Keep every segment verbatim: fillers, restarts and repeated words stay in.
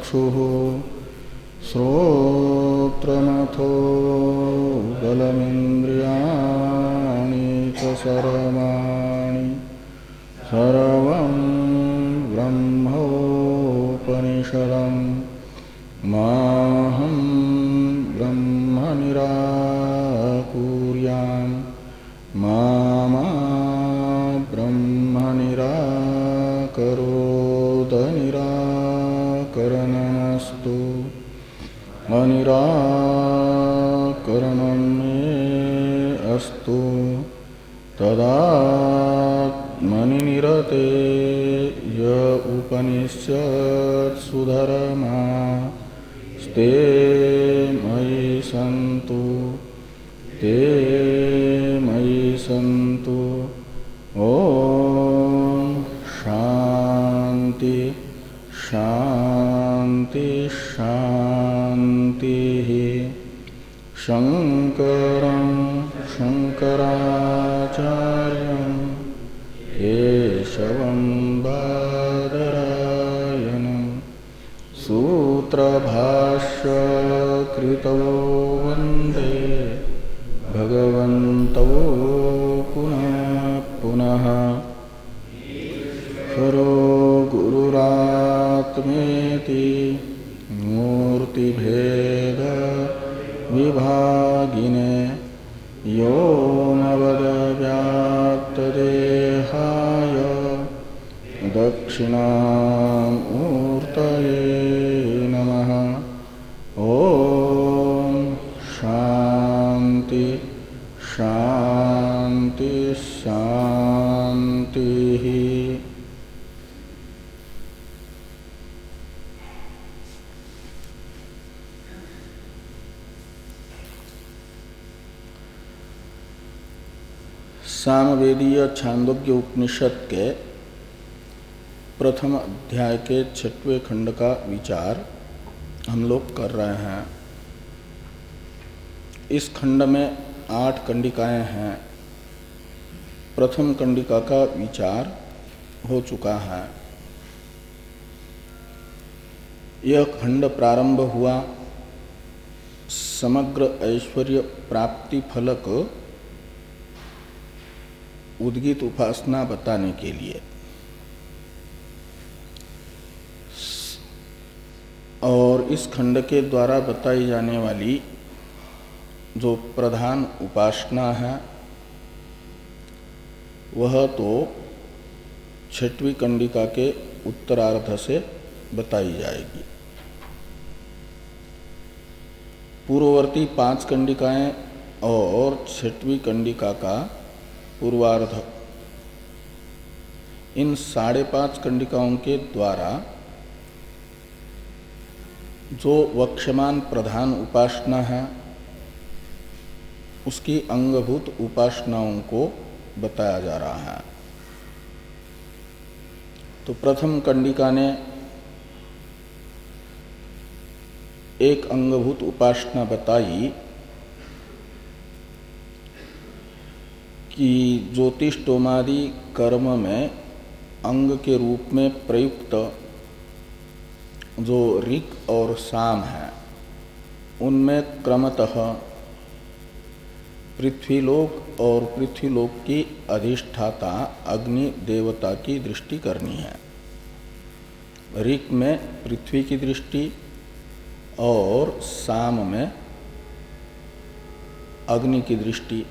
चक्षुः श्रोत्रमथो बलमिन्द्रियाणि च सर्वाणि सर्वं ब्रह्मोपनिषदम् माहं ब्रह्म निराकुर्याम् मा मा ब्रह्म निराकरोद निराकरणमस्तु अनिराकरणं मे अस्तु तदात्मनि निरते य उपनिषत्सु धर्मा स्ते मयि सन्तु ते मयि सन्तु। ओम शांति शांति शांति। शंकरं शंकराचार्यं केशवं बादरायणं सूत्रभाष्य कृतो वन्दे भगवन्तौ पुनः पुनः। ईश्वरो गुरुरात्मेति मूर्तिभेद विभागिने व्योमवद्व्याप्तदेहाय दक्षिणामूर्तये नमः। ओम शांति शांति शांति। सामवेदीय छांदोग्य उपनिषद के प्रथम अध्याय के छठवें खंड का विचार हम लोग कर रहे हैं। इस खंड में आठ कंडिकाएं हैं। प्रथम कंडिका का विचार हो चुका है। यह खंड प्रारंभ हुआ समग्र ऐश्वर्य प्राप्ति फलक उद्गीत उपासना बताने के लिए, और इस खंड के द्वारा बताई जाने वाली जो प्रधान उपासना है वह तो छठवीं कंडिका के उत्तरार्ध से बताई जाएगी। पूर्ववर्ती पांच कंडिकाएं और छठवीं कंडिका का पूर्वार्ध, इन साढ़े पांच कंडिकाओं के द्वारा जो वक्ष्यमान प्रधान उपासना है उसकी अंगभूत उपासनाओं को बताया जा रहा है। तो प्रथम कंडिका ने एक अंगभूत उपासना बताई कि ज्योतिष्टोमादि कर्म में अंग के रूप में प्रयुक्त जो ऋक् और साम है उनमें क्रमतः पृथ्वीलोक और पृथ्वीलोक की अधिष्ठाता अग्नि देवता की दृष्टि करनी है। ऋक् में पृथ्वी की दृष्टि और साम में अग्नि की दृष्टि।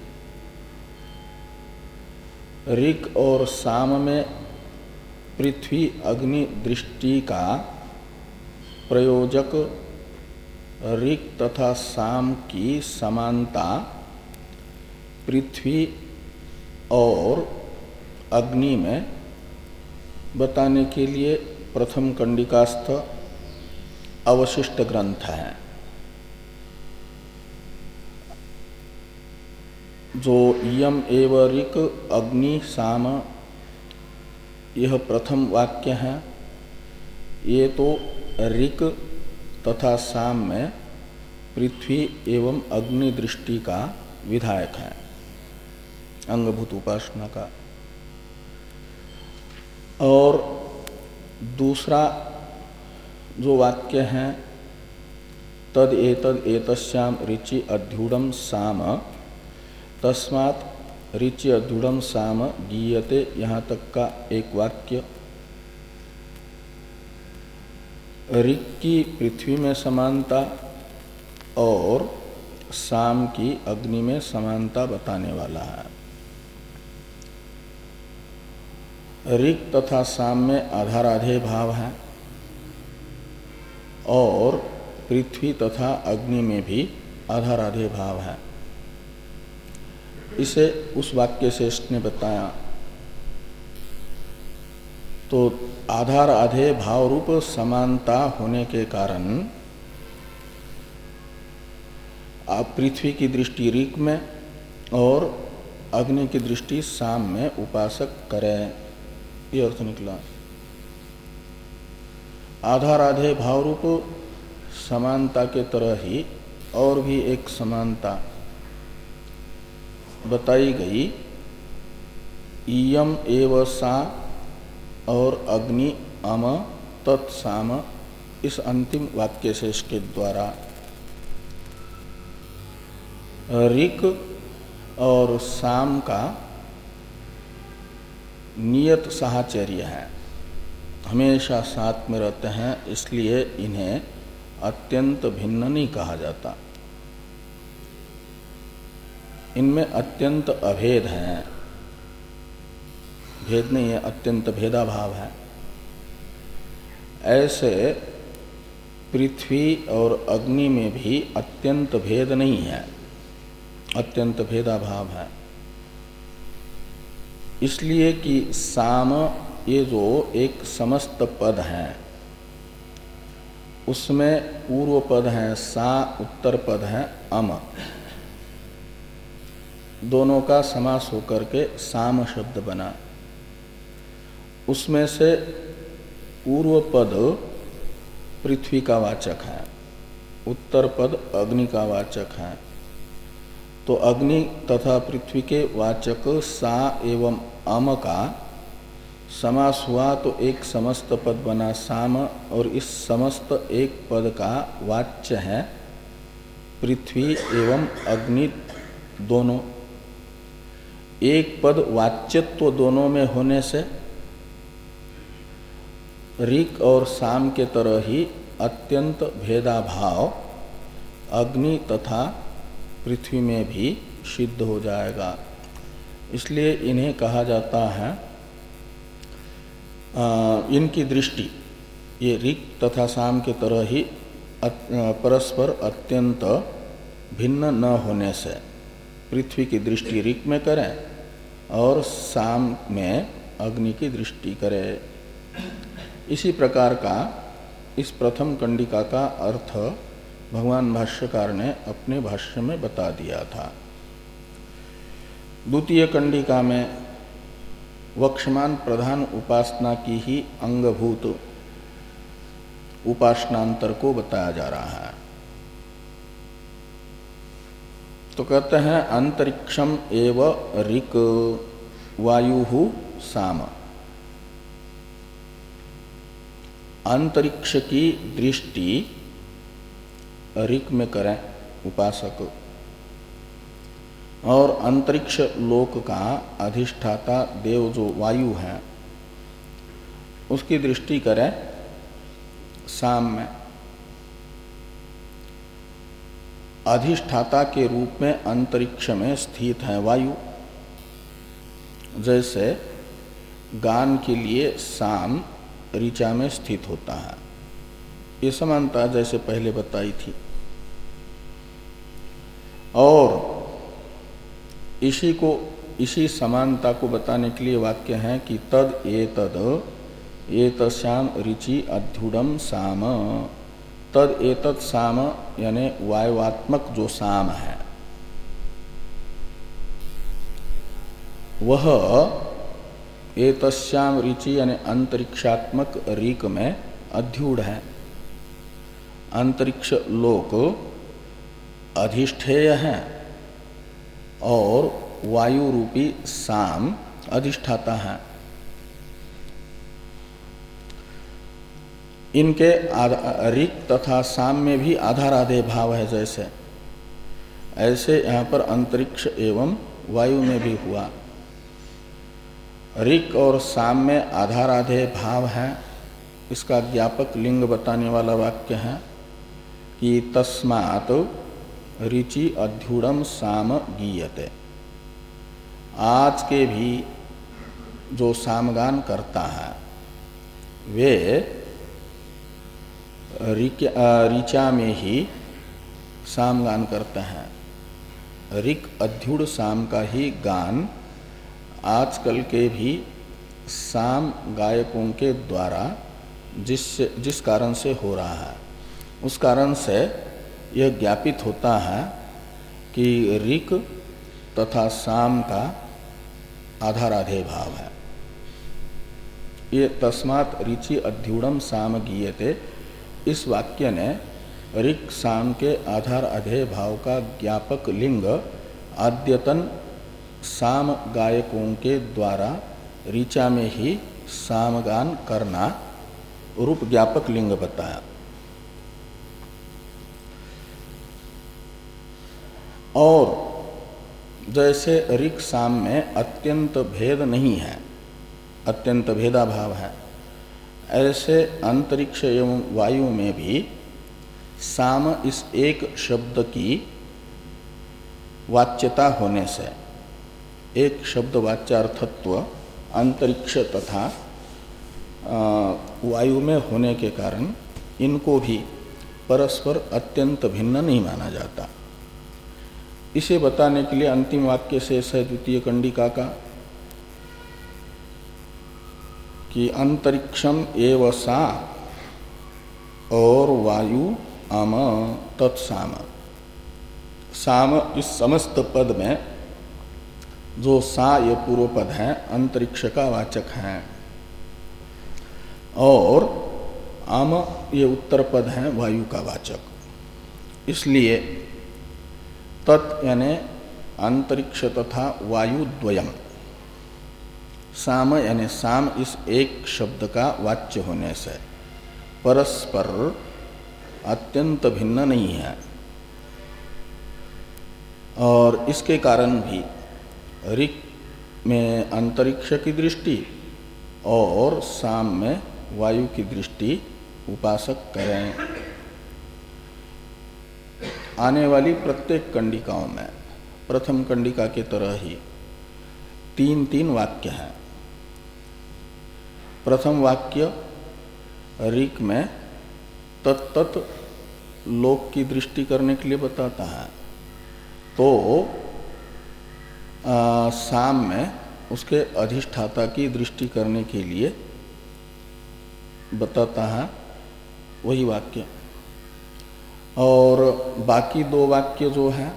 ऋक् और साम में पृथ्वी अग्नि दृष्टि का प्रयोजक ऋक् तथा साम की समानता पृथ्वी और अग्नि में बताने के लिए प्रथम कंडिकास्थ अवशिष्ट ग्रंथ है। जो यम एव ऋक् अग्नि साम, यह प्रथम वाक्य है। ये तो ऋक् तथा साम में पृथ्वी एवं अग्नि दृष्टि का विधायक है अंगभूत उपासना का। और दूसरा जो वाक्य हैं तद एतद एतस्याम ऋचि अध्युडम साम तस्मात् ऋचि अध्युडम साम गीयते, यहाँ तक का एक वाक्य ऋक् की पृथ्वी में समानता और साम की अग्नि में समानता बताने वाला है। ऋक् तथा साम में आधाराधेय भाव है और पृथ्वी तथा अग्नि में भी आधाराधेय भाव है। इसे उस वाक्य से इसने बताया। तो आधार आधेय भाव रूप समानता होने के कारण आप पृथ्वी की दृष्टि ऋक् में और अग्नि की दृष्टि साम में उपासक करें, ये अर्थ निकला। आधाराधेय भाव रूप समानता के तरह ही और भी एक समानता बताई गई, इयम एव सा और अग्नि अम तत्साम, इस अंतिम वाक्य से इसके द्वारा ऋक् और साम का नियत साहचर्य है, हमेशा साथ में रहते हैं, इसलिए इन्हें अत्यंत भिन्न नहीं कहा जाता। इनमें अत्यंत अभेद है, भेद नहीं है, अत्यंत भेदाभाव है। ऐसे पृथ्वी और अग्नि में भी अत्यंत भेद नहीं है, अत्यंत भेदाभाव है। इसलिए कि साम ये जो एक समस्त पद है, उसमें पूर्व पद है सा, उत्तर पद है अम, दोनों का समास होकर के साम शब्द बना। उसमें से पूर्व पद पृथ्वी का वाचक है, उत्तर पद अग्नि का वाचक है। तो अग्नि तथा पृथ्वी के वाचक सा एवं अम का समास हुआ तो एक समस्त पद बना साम, और इस समस्त एक पद का वाच्य है पृथ्वी एवं अग्नि दोनों। एक पद वाच्यत्व दोनों में होने से ऋक् और साम के तरह ही अत्यंत भेदाभाव अग्नि तथा पृथ्वी में भी सिद्ध हो जाएगा। इसलिए इन्हें कहा जाता है, आ, इनकी दृष्टि ये ऋक् तथा साम के तरह ही परस्पर अत्यंत भिन्न न होने से पृथ्वी की दृष्टि ऋक् में करें और साम में अग्नि की दृष्टि करें। इसी प्रकार का इस प्रथम कंडिका का अर्थ भगवान भाष्यकार ने अपने भाष्य में बता दिया था। द्वितीय कंडिका में वक्षमान प्रधान उपासना की ही अंगभूत उपासनांतर को बताया जा रहा है। तो कहते हैं अंतरिक्षम एव ऋक् वायु साम। अंतरिक्ष की दृष्टि ऋक् में करें उपासक, और अंतरिक्ष लोक का अधिष्ठाता देव जो वायु है उसकी दृष्टि करें साम में। अधिष्ठाता के रूप में अंतरिक्ष में स्थित है वायु। जैसे गान के लिए साम ऋचा में स्थित होता है, ये समानता जैसे पहले बताई थी। और इसी को इसी समानता को बताने के लिए वाक्य है कि तद एतद एतस्याम ऋचि अध्युडम साम। तद एतत् साम यानी वायुवात्मक जो साम है वह एतस्याम ऋचि यानी अंतरिक्षात्मक ऋक् में अध्युड है। अंतरिक्ष लोक अधिष्ठेय है और वायु रूपी साम अधिष्ठाता है। इनके ऋक् तथा साम में भी आधाराधेय भाव है, जैसे ऐसे यहाँ पर अंतरिक्ष एवं वायु में भी हुआ। ऋक् और साम में आधाराधेय भाव है, इसका ज्ञापक लिंग बताने वाला वाक्य है कि तस्मात् ऋचि अध्युडम साम गीयते। आज के भी जो सामगान करता है वे ऋचा में ही सामगान करते हैं। ऋक् अध्युड साम का ही गान आजकल के भी साम गायकों के द्वारा जिस जिस कारण से हो रहा है, उस कारण से यह ज्ञापित होता है कि ऋक् तथा साम का आधाराधेय भाव है। ये तस्मात् ऋचि अध्युडम साम गीयते, इस वाक्य ने ऋक् साम के आधार अधेय भाव का ज्ञापक लिंग आद्यतन साम गायकों के द्वारा ऋचा में ही सामगान करना रूप ज्ञापक लिंग बताया। और जैसे ऋक् साम में अत्यंत भेद नहीं है, अत्यंत भेदाभाव है, ऐसे अंतरिक्ष एवं वायु में भी साम इस एक शब्द की वाच्यता होने से, एक शब्द वाच्यार्थत्व अंतरिक्ष तथा वायु में होने के कारण इनको भी परस्पर अत्यंत भिन्न नहीं माना जाता। इसे बताने के लिए अंतिम वाक्य शेष है द्वितीय कंडिका का कि अंतरिक्षम एव सा और वायु अम तत्साम। साम इस समस्त पद में जो सा ये पूर्व पद है अंतरिक्ष का वाचक है और अम ये उत्तर पद है वायु का वाचक। इसलिए तत् यानी अंतरिक्ष तथा वायु द्वयम, साम यानी साम इस एक शब्द का वाच्य होने से परस्पर अत्यंत भिन्न नहीं है। और इसके कारण भी ऋक् में अंतरिक्ष की दृष्टि और साम में वायु की दृष्टि उपासक करें। आने वाली प्रत्येक कंडिकाओं में प्रथम कंडिका के तरह ही तीन तीन वाक्य हैं। प्रथम वाक्य ऋक् में तत्त लोक की दृष्टि करने के लिए बताता है, तो आ, साम में उसके अधिष्ठाता की दृष्टि करने के लिए बताता है वही वाक्य। और बाकी दो वाक्य जो है,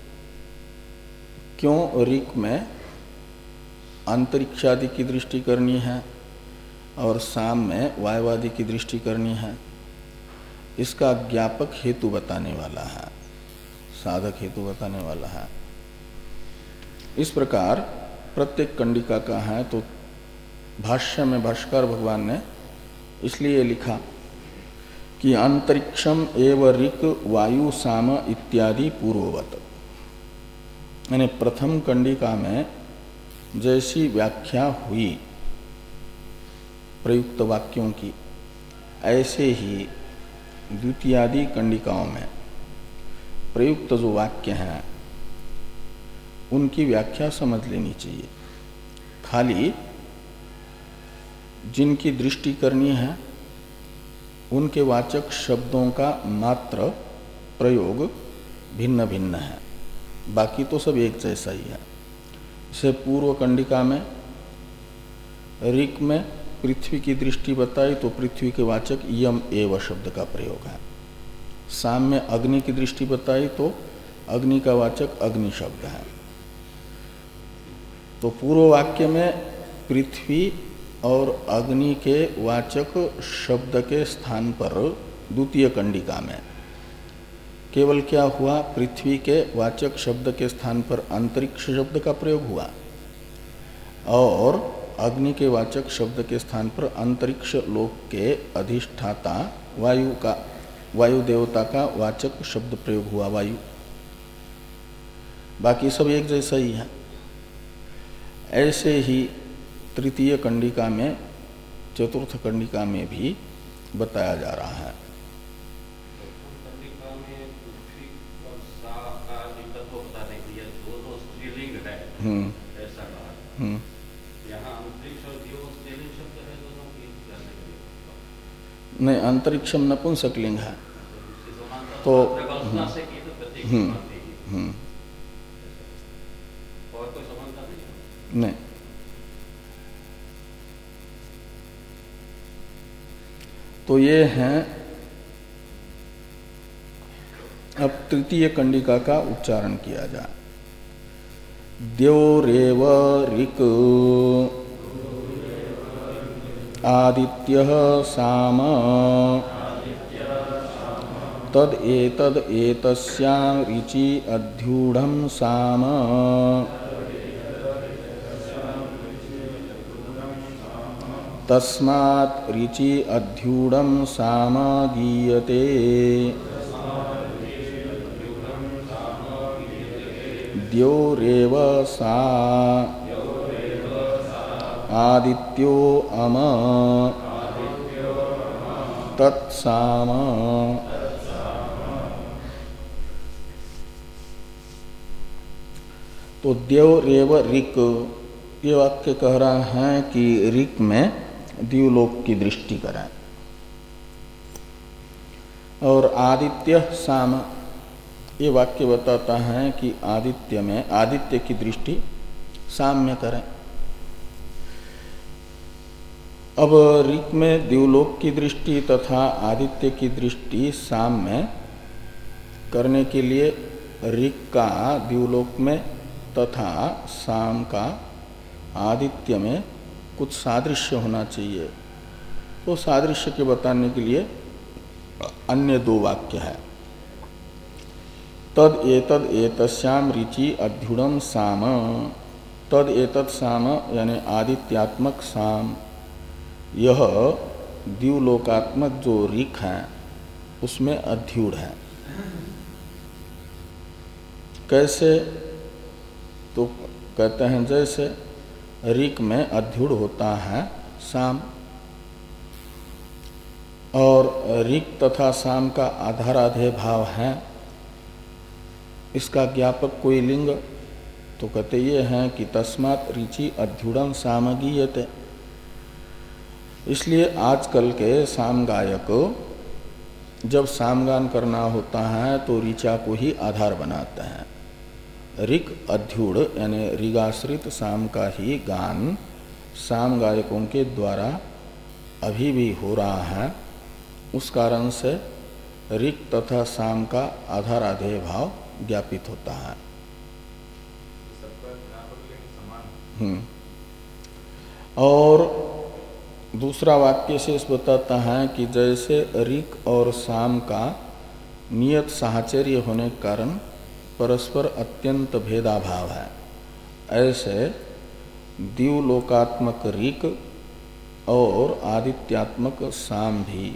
क्यों ऋक् में अंतरिक्षादि की दृष्टि करनी है और साम में वायुवादि की दृष्टि करनी है, इसका ज्ञापक हेतु बताने वाला है, साधक हेतु बताने वाला है। इस प्रकार प्रत्येक कंडिका का है। तो भाष्य में भाष्कर भगवान ने इसलिए लिखा कि अंतरिक्षम एव ऋक् वायु साम इत्यादि पूर्ववत, यानी प्रथम कंडिका में जैसी व्याख्या हुई प्रयुक्त वाक्यों की, ऐसे ही द्वितीयादि कंडिकाओं में प्रयुक्त जो वाक्य हैं उनकी व्याख्या समझ लेनी चाहिए। खाली जिनकी दृष्टि करनी है उनके वाचक शब्दों का मात्र प्रयोग भिन्न भिन्न है, बाकी तो सब एक जैसा ही है। इसे पूर्व कंडिका में ऋक् में पृथ्वी की दृष्टि बताई तो पृथ्वी के वाचक यम एव शब्द का प्रयोग है। साम में अग्नि की दृष्टि बताई तो अग्नि का वाचक अग्नि शब्द है। तो पूर्व वाक्य में पृथ्वी और अग्नि के वाचक शब्द के स्थान पर द्वितीय कंडिका में केवल क्या हुआ, पृथ्वी के वाचक शब्द के स्थान पर अंतरिक्ष शब्द का प्रयोग हुआ और अग्नि के वाचक शब्द के स्थान पर अंतरिक्ष लोक के अधिष्ठाता वायु का वायु देवता का वाचक शब्द प्रयोग हुआ वायु। बाकी सब एक जैसा ही है। ऐसे ही तृतीय कंडिका में चतुर्थ कंडिका में भी बताया जा रहा है। हम्म हम्म नहीं, अंतरिक्षम नपुंसकलिंग है तो हम्म हम्म नहीं। तो ये हैं, अब तृतीय कंडिका का उच्चारण किया जाए। द्योरेव ऋक् आदित्यः साम तद एतद एतस्यां ऋचि अध्यूढ़ं साम तस्मात् ऋचि अध्यूढ़ं साम गीयते। द्योरेव सा आदित्यो अम तत्साम। तो द्योरेव ऋक्, ये वाक्य कह रहा है कि ऋक् में द्युलोक की दृष्टि करें। और आदित्य साम, ये वाक्य बताता है कि आदित्य में आदित्य की दृष्टि साम्य करें। अब ऋक् में द्युलोक की दृष्टि तथा आदित्य की दृष्टि साम्य करने के लिए ऋक् का द्युलोक में तथा साम का आदित्य में कुछ सादृश्य होना चाहिए। तो सादृश्य के बताने के लिए अन्य दो वाक्य है। तद एतद एतस्याम ऋचि अध्युढ़ं साम, तद एतद साम यानी आदित्यात्मक साम, यह द्युलोकात्मक जो ऋक् है उसमें अध्युढ़ है। कैसे? तो कहते हैं जैसे ऋक् में अध्युढ़ होता है साम, और ऋक् तथा साम का आधाराधेय भाव है, इसका ज्ञापक कोई लिंग, तो कहते ये हैं कि तस्मात् ऋचि अध्युढ़ं साम गीयते। इसलिए आजकल के साम गायक जब सामगान करना होता है तो ऋचा को ही आधार बनाते हैं। ऋक् अध्युढ़ यानी ऋगाश्रित साम का ही गान साम गायकों के द्वारा अभी भी हो रहा है। उस कारण से ऋक् तथा साम का आधाराधेय भाव ज्ञापित होता है। हम्म और दूसरा वाक्य शेष बताता है कि जैसे ऋक् और साम का नियत साहचर्य होने के कारण परस्पर अत्यंत भेदाभाव है, ऐसे द्युलोकात्मक ऋक् और आदित्यात्मक साम भी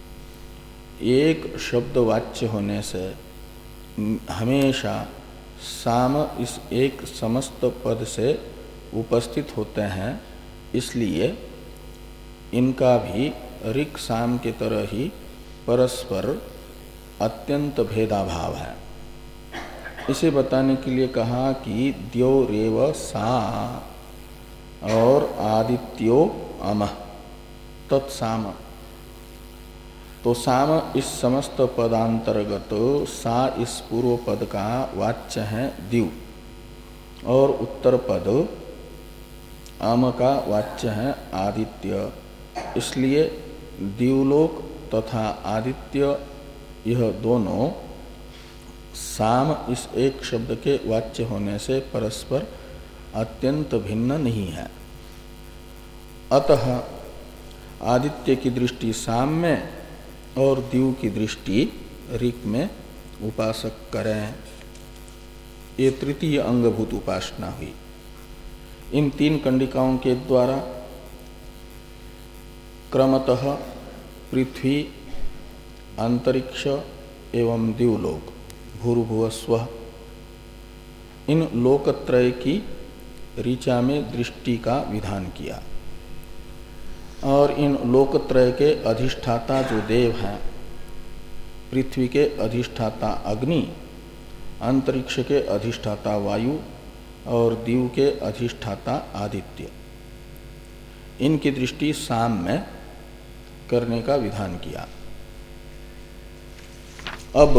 एक शब्द वाच्य होने से हमेशा साम इस एक समस्त पद से उपस्थित होते हैं। इसलिए इनका भी ऋक् साम के तरह ही परस्पर अत्यंत भेदाभाव है। इसे बताने के लिए कहा कि द्योरेव सा और आदित्यो अमः तत्साम। तो साम इस समस्त पदांतर्गत सा इस पूर्व पद का वाच्य है द्यु, और उत्तर पद अम का वाच्य है आदित्य। इसलिए द्युलोक तथा आदित्य यह दोनों साम इस एक शब्द के वाच्य होने से परस्पर अत्यंत भिन्न नहीं है। अतः आदित्य की दृष्टि साम में और द्यु की दृष्टि ऋक् में उपासक करें। ये तृतीय अंगभूत उपासना हुई। इन तीन कंडिकाओं के द्वारा क्रमतः पृथ्वी, अंतरिक्ष एवं दिवलोक, भूर्भुवस्व, इन लोकत्रय की ऋचा में दृष्टि का विधान किया। और इन लोकत्रय के अधिष्ठाता जो देव हैं, पृथ्वी के अधिष्ठाता अग्नि, अंतरिक्ष के अधिष्ठाता वायु और दिव के अधिष्ठाता आदित्य, इनकी दृष्टि साम में करने का विधान किया। अब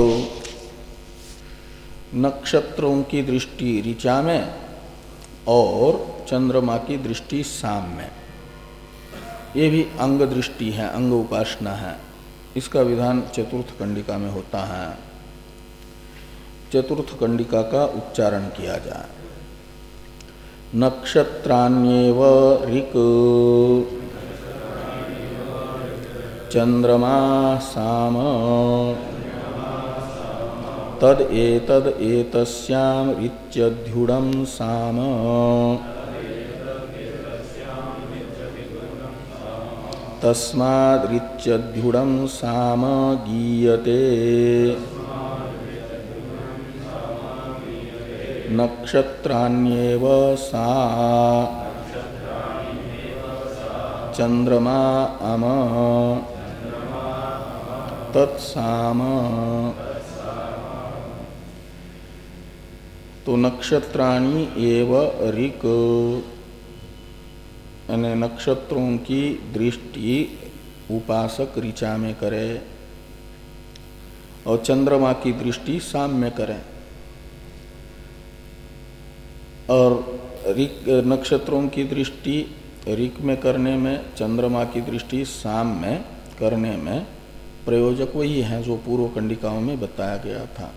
नक्षत्रों की दृष्टि ऋचा में और चंद्रमा की दृष्टि साम में, ये भी अंग दृष्टि है, अंग उपासना है। इसका विधान चतुर्थ कंडिका में होता है। चतुर्थ कंडिका का उच्चारण किया जाए। नक्षत्राण्येव ऋक् चंद्रमा साम तद एतद एतस्याम ऋच्यध्युडं साम तस्माद् ऋच्यध्युडं साम गीयते नक्षत्राण्येव सा चंद्रमा अम तत्साम। तो नक्षत्राणि एव ऋक्, यानी नक्षत्रों की दृष्टि उपासक ऋचा में करे और चंद्रमा की दृष्टि साम में करे। और ऋक् नक्षत्रों की दृष्टि ऋक् में करने में, चंद्रमा की दृष्टि साम में करने में प्रयोजक वही है जो पूर्व कंडिकाओं में बताया गया था।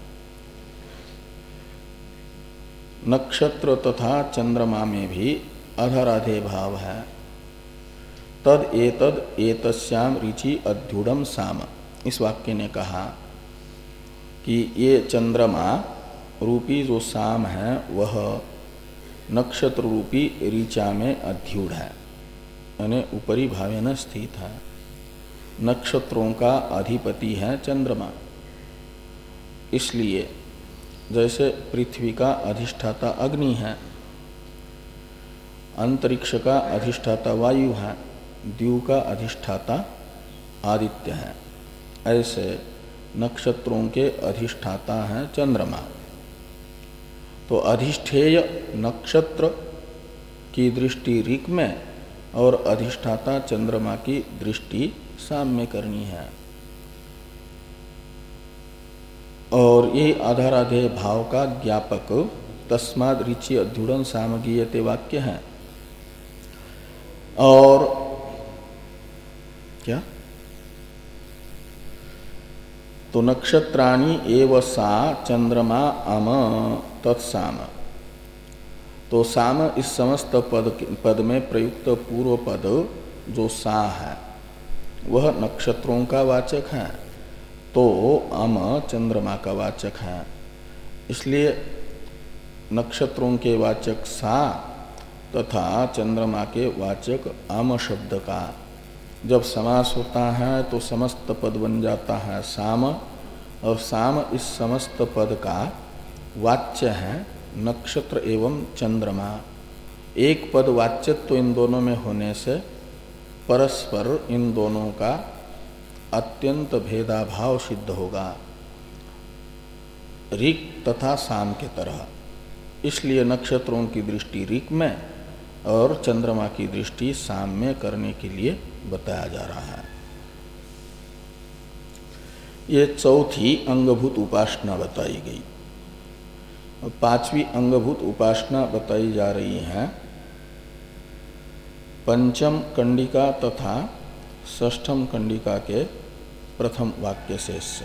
नक्षत्र तथा चंद्रमा में भी अधराधे भाव है। तद एतद एतस्याम ऋचि अध्युडम साम, इस वाक्य ने कहा कि ये चंद्रमा रूपी जो साम है वह नक्षत्र रूपी ऋचा में अध्युड है, यानी ऊपरी भावे न स्थित है। नक्षत्रों का अधिपति है चंद्रमा। इसलिए जैसे पृथ्वी का अधिष्ठाता अग्नि है, अंतरिक्ष का अधिष्ठाता वायु है, द्यू का अधिष्ठाता आदित्य है, ऐसे नक्षत्रों के अधिष्ठाता है चंद्रमा। तो अधिष्ठेय नक्षत्र की दृष्टि ऋक् में और अधिष्ठाता चंद्रमा की दृष्टि साम में करनी है। और ये आधाराधेय भाव का ज्ञापक तस्माद् ऋचि अध्युडं साम गीयते वाक्य है। और क्या, तो नक्षत्राणि एव सा चंद्रमा अम तत्साम। तो साम इस समस्त पद पद में प्रयुक्त पूर्व पद जो सा है वह नक्षत्रों का वाचक है, तो अम चंद्रमा का वाचक है। इसलिए नक्षत्रों के वाचक सा तथा चंद्रमा के वाचक अम शब्द का जब समास होता है तो समस्त पद बन जाता है साम, और साम इस समस्त पद का वाच्य है नक्षत्र एवं चंद्रमा। एक पद वाच्यत्व तो इन दोनों में होने से परस्पर इन दोनों का अत्यंत भेदाभाव सिद्ध होगा, ऋक् तथा साम के तरह। इसलिए नक्षत्रों की दृष्टि ऋक् में और चंद्रमा की दृष्टि साम में करने के लिए बताया जा रहा है। ये चौथी अंगभूत उपासना बताई गई। और पांचवी अंगभूत उपासना बताई जा रही है पंचम कंडिका तथा षष्ठम कंडिका के प्रथम वाक्य शेष से।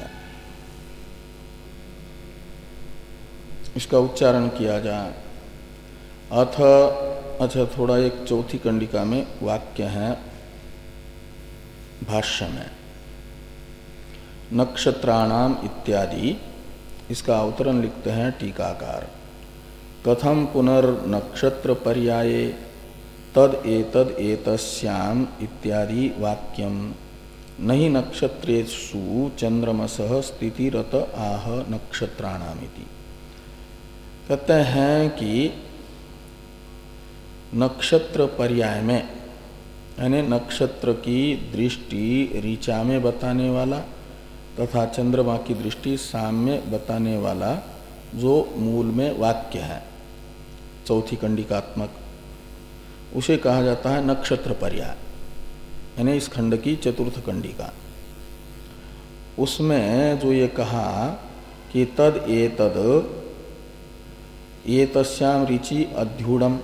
इसका उच्चारण किया जाए। अथ, अच्छा थोड़ा एक चौथी कंडिका में वाक्य है भाष्य में, नक्षत्राणाम इत्यादि, इसका अवतरण लिखते हैं टीकाकार। कथम पुनर्नक्षत्र पर्याये तद एतद एतस्याम इत्यादि वाक्यम नहीं नक्षत्रेषु चंद्रमसः स्थितिरत आह नक्षत्राणामिति। कहते हैं कि नक्षत्र पर्याय में यानी नक्षत्र की दृष्टि ऋचा में बताने वाला तथा चंद्रमा की दृष्टि साम में बताने वाला जो मूल में वाक्य है चौथी कंडिकात्मक, उसे कहा जाता है नक्षत्र पर्याय, यानी इस खंड की चतुर्थ कंडिका। उसमें जो ये कहा कि तद एतद एतस्याम ऋचि अध्युडम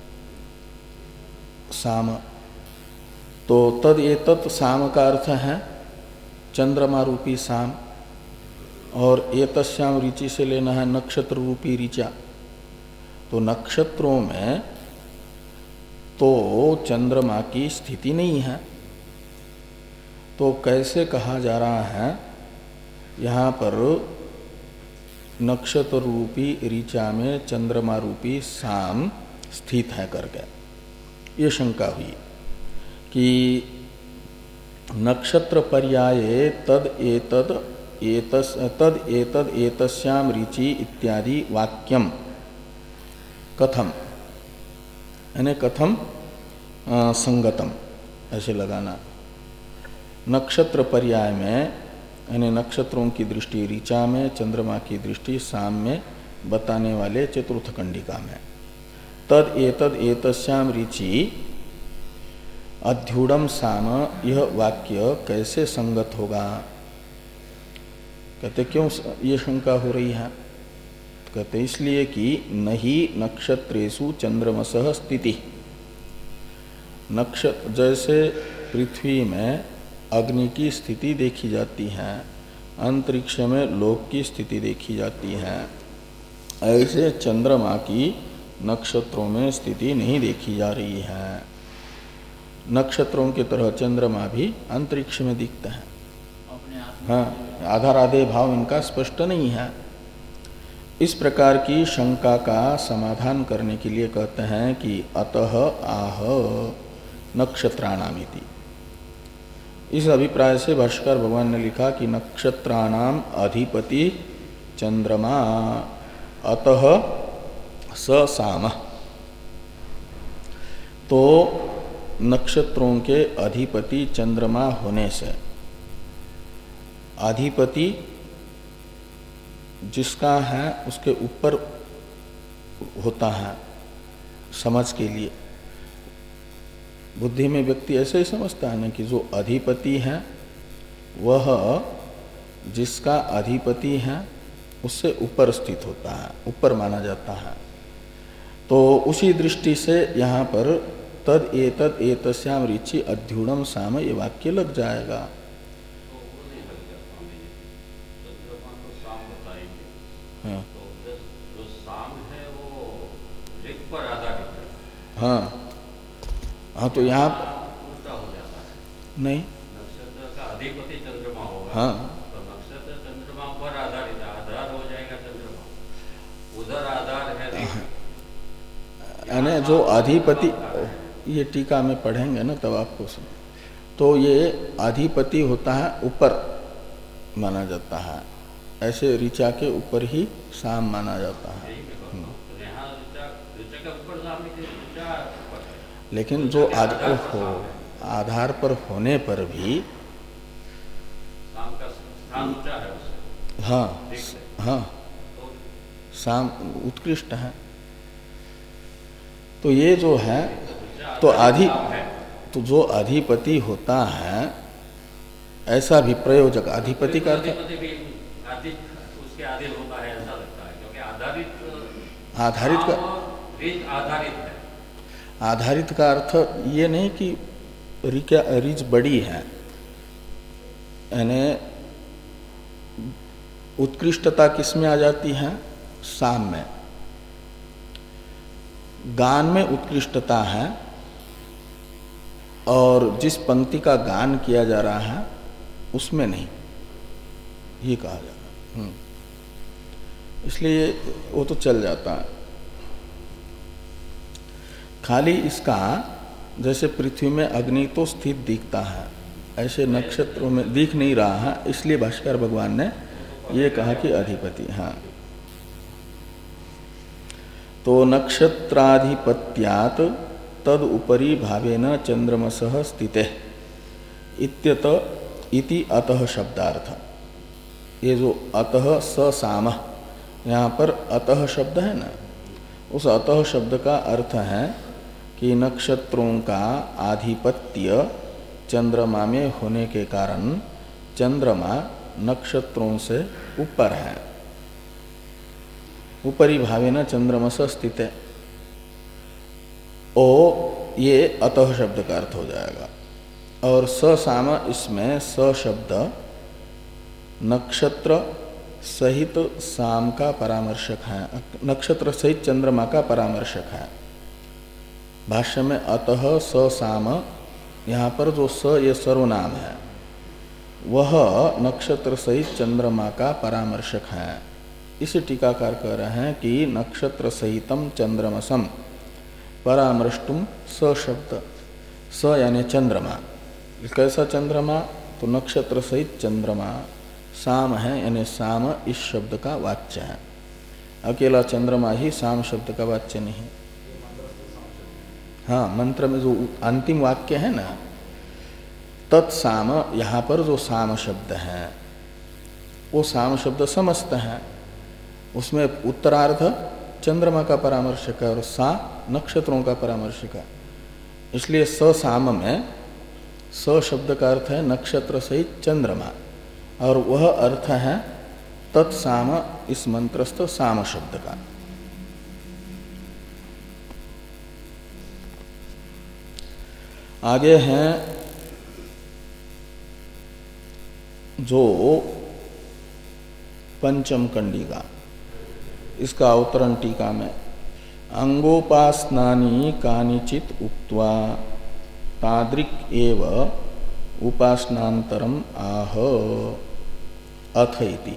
साम, तो तद एतत् साम का अर्थ है चंद्रमा रूपी साम, और एतस्याम ऋचि से लेना है नक्षत्र रूपी ऋचा। तो नक्षत्रों में तो चंद्रमा की स्थिति नहीं है, तो कैसे कहा जा रहा है यहाँ पर नक्षत्र रूपी ऋचा में चंद्रमा रूपी साम स्थित है करके ये शंका हुई कि नक्षत्र पर्याये तद एतद एतस तद एतद एतस्याम ऋचि इत्यादि वाक्यम कथम, यानी कथम आ, संगतम ऐसे लगाना। नक्षत्र पर्याय में यानी नक्षत्रों की दृष्टि ऋचा में, चंद्रमा की दृष्टि साम में बताने वाले चतुर्थ कंडिका में तद एतद एतस्याम ऋचि अध्युडम साम, यह वाक्य कैसे संगत होगा? कहते क्यों ये शंका हो रही है? कहते इसलिए कि नहीं नक्षत्रेषु चंद्रमसः स्थिति। नक्षत्र जैसे पृथ्वी में अग्नि की स्थिति देखी जाती है, अंतरिक्ष में लोक की स्थिति देखी जाती है, ऐसे चंद्रमा की नक्षत्रों में स्थिति नहीं देखी जा रही है। नक्षत्रों की तरह चंद्रमा भी अंतरिक्ष में दिखता है। हाँ, आधार आधे भाव इनका स्पष्ट नहीं है। इस प्रकार की शंका का समाधान करने के लिए कहते हैं कि अतः आह नक्षत्राणामिति। इस अभिप्राय से भाष्कर भगवान ने लिखा कि नक्षत्राणाम अधिपति चंद्रमा अतः स साम। तो नक्षत्रों के अधिपति चंद्रमा होने से, अधिपति जिसका है उसके ऊपर होता है समझ के लिए। बुद्धि में व्यक्ति ऐसे ही समझता है ना कि जो अधिपति है वह जिसका अधिपति है उससे ऊपर स्थित होता है, ऊपर माना जाता है। तो उसी दृष्टि से यहाँ पर तद एतद एतस्याम ऋचि अध्युणम साम ये वाक्य लग जाएगा। हाँ जो साम है वो ऋक पर आधारित है। हाँ हाँ तो यहाँ उल्टा हो जाता है। नहीं, नक्षत्र का अधिपति चंद्रमा होगा। हाँ तो नक्षत्र चंद्रमा पर आधारित है, आधार हो जाएगा चंद्रमा, उधर आधार है। यानी जो अधिपति, ये टीका में पढ़ेंगे ना तब आपको सुन। तो ये अधिपति होता है ऊपर माना जाता है, ऐसे ऋचा के ऊपर ही साम माना जाता है। लेकिन जो आधार हो, आधार पर होने पर भी हाँ हाँ साम उत्कृष्ट है। तो ये जो है तो अधि तो जो अधिपति होता है ऐसा भी प्रयोजक अधिपति का अर्थ उसके अधीन होता है ऐसा लगता है, क्योंकि आधारित आधारित का आधारित है। आधारित का अर्थ ये नहीं कि रीच बड़ी है, यानी उत्कृष्टता किसमें आ जाती है? साम में। गान में उत्कृष्टता है और जिस पंक्ति का गान किया जा रहा है उसमें नहीं, ये कहा जाता है। इसलिए वो तो चल जाता है। खाली इसका जैसे पृथ्वी में अग्नि तो स्थित दिखता है, ऐसे नक्षत्रों में दिख नहीं रहा है, इसलिए भाष्कर भगवान ने ये कहा कि अधिपति। हाँ, तो नक्षत्राधिपत्यात् तद उपरि भावेन चंद्रमसः स्थिते इत्यत इति अतः शब्दार्थ। ये जो अतः स साम, यहाँ पर अतः शब्द है ना, उस अतः शब्द का अर्थ है कि नक्षत्रों का आधिपत्य चंद्रमा में होने के कारण चंद्रमा नक्षत्रों से ऊपर है। ऊपरी भावेन चंद्रमस स्थित है, ओ ये अतः शब्द का अर्थ हो जाएगा। और स साम, इसमें स शब्द नक्षत्र सहित साम का परामर्शक है, नक्षत्र सहित चंद्रमा का परामर्शक है। भाष्य में अतः स साम, यहाँ पर जो स ये सर्वनाम है वह नक्षत्र सहित चंद्रमा का परामर्शक है। इसे टीकाकार कह रहे हैं कि नक्षत्र सहितम चंद्रमसम परामृष्टुम स शब्द, स यानी चंद्रमा। कैसा चंद्रमा? तो नक्षत्र सहित चंद्रमा। साम है यानी साम इस शब्द का वाच्य है, अकेला चंद्रमा ही साम शब्द का वाच्य नहीं। हाँ, मंत्र में जो अंतिम वाक्य है ना, तत्साम, यहाँ पर जो साम शब्द है वो साम शब्द समस्त है, उसमें उत्तरार्ध चंद्रमा का परामर्शक है और सा नक्षत्रों का परामर्शक है। इसलिए स साम में स शब्द का अर्थ है नक्षत्र सहित चंद्रमा, और वह अर्थ है तत्साम इस मंत्रस्थ साम शब्द का। आगे हैं जो पंचम कंडिका, इसका अवतरण टीका में अंगोपासनानि कानिचित उक्त्वा तादृक् एव उपासनांतरम आह अथ इति।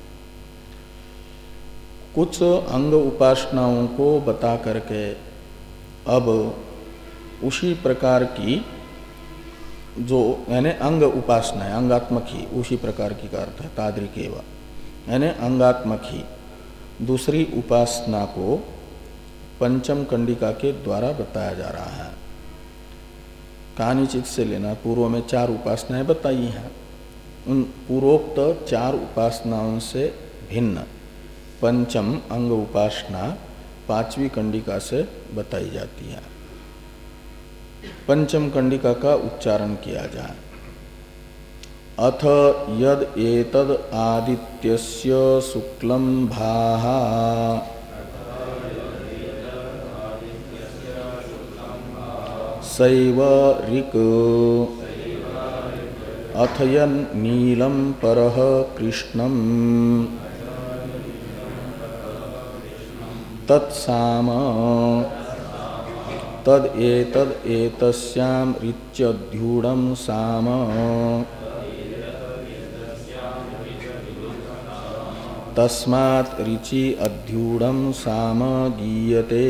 कुछ अंग उपासनाओं को बता करके अब उसी प्रकार की जो यानी अंग उपासना है, अंगात्मक ही, उसी प्रकार की का अर्थ है तादृक् एव, यानी अंगात्मक ही दूसरी उपासना को पंचम कंडिका के द्वारा बताया जा रहा है। कानिचित से लेना, पूर्व में चार उपासनाएं बताई हैं, उन पूर्वोक्त चार उपासनाओं से भिन्न पंचम अंग उपासना पांचवी कंडिका से बताई जाती है। पंचम कंडिका का उच्चारण किया जाए। अथ यद एतद आदित्यस्य शुक्लम भाहा सैव ऋक् अथयन नीलम परः कृष्णम तत्साम तद एतद एतस्याम ऋच्यध्यूढं साम तस्मात् ऋचि अध्यूढं साम गीयते।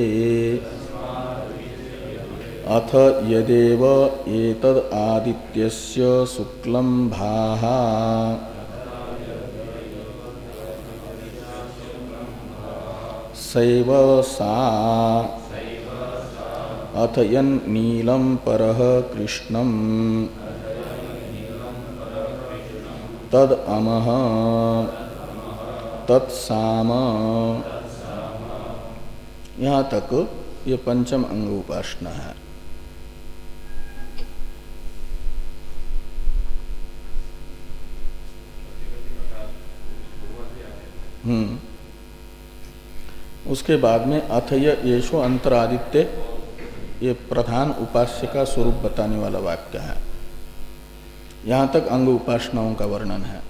अथ यदेव एतद आदित्यस्य शुक्लं भाहा सैव सा अथ यन नीलम परः कृष्णम तद अमः तत्साम। यहाँ तक ये पंचम अंग उपासना है। हम्म उसके बाद में अथ येषु अंतरादित्य, ये प्रधान उपास्य का स्वरूप बताने वाला वाक्य है। यहाँ तक अंग उपासनाओं का वर्णन है।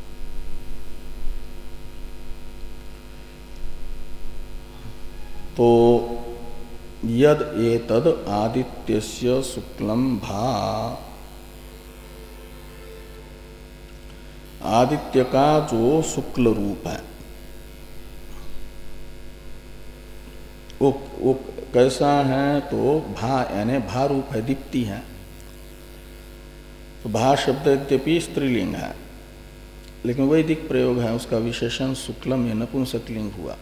तो यद एतद आदित्यस्य शुक्लम भा, आदित्य का जो शुक्ल रूप है वो वो कैसा है तो भा यानी भा रूप है, दीप्ति है। तो भा शब्द यद्यपि स्त्रीलिंग है लेकिन वैदिक प्रयोग है, उसका विशेषण शुक्लम या नपुंसकलिंग हुआ।